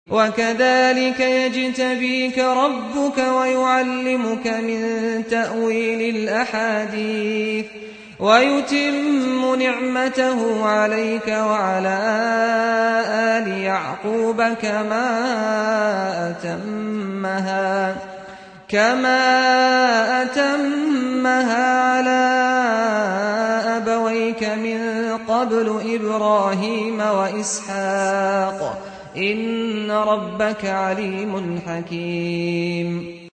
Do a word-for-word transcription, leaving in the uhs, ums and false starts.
وكذلك يجتبيك ربك ويعلمك من تأويل الأحاديث ويتم نعمته عليك وعلى آل يعقوب كما أتمها كما أتمها على أبويك من قبل إبراهيم وإسحاق إن ربك عليم حكيم.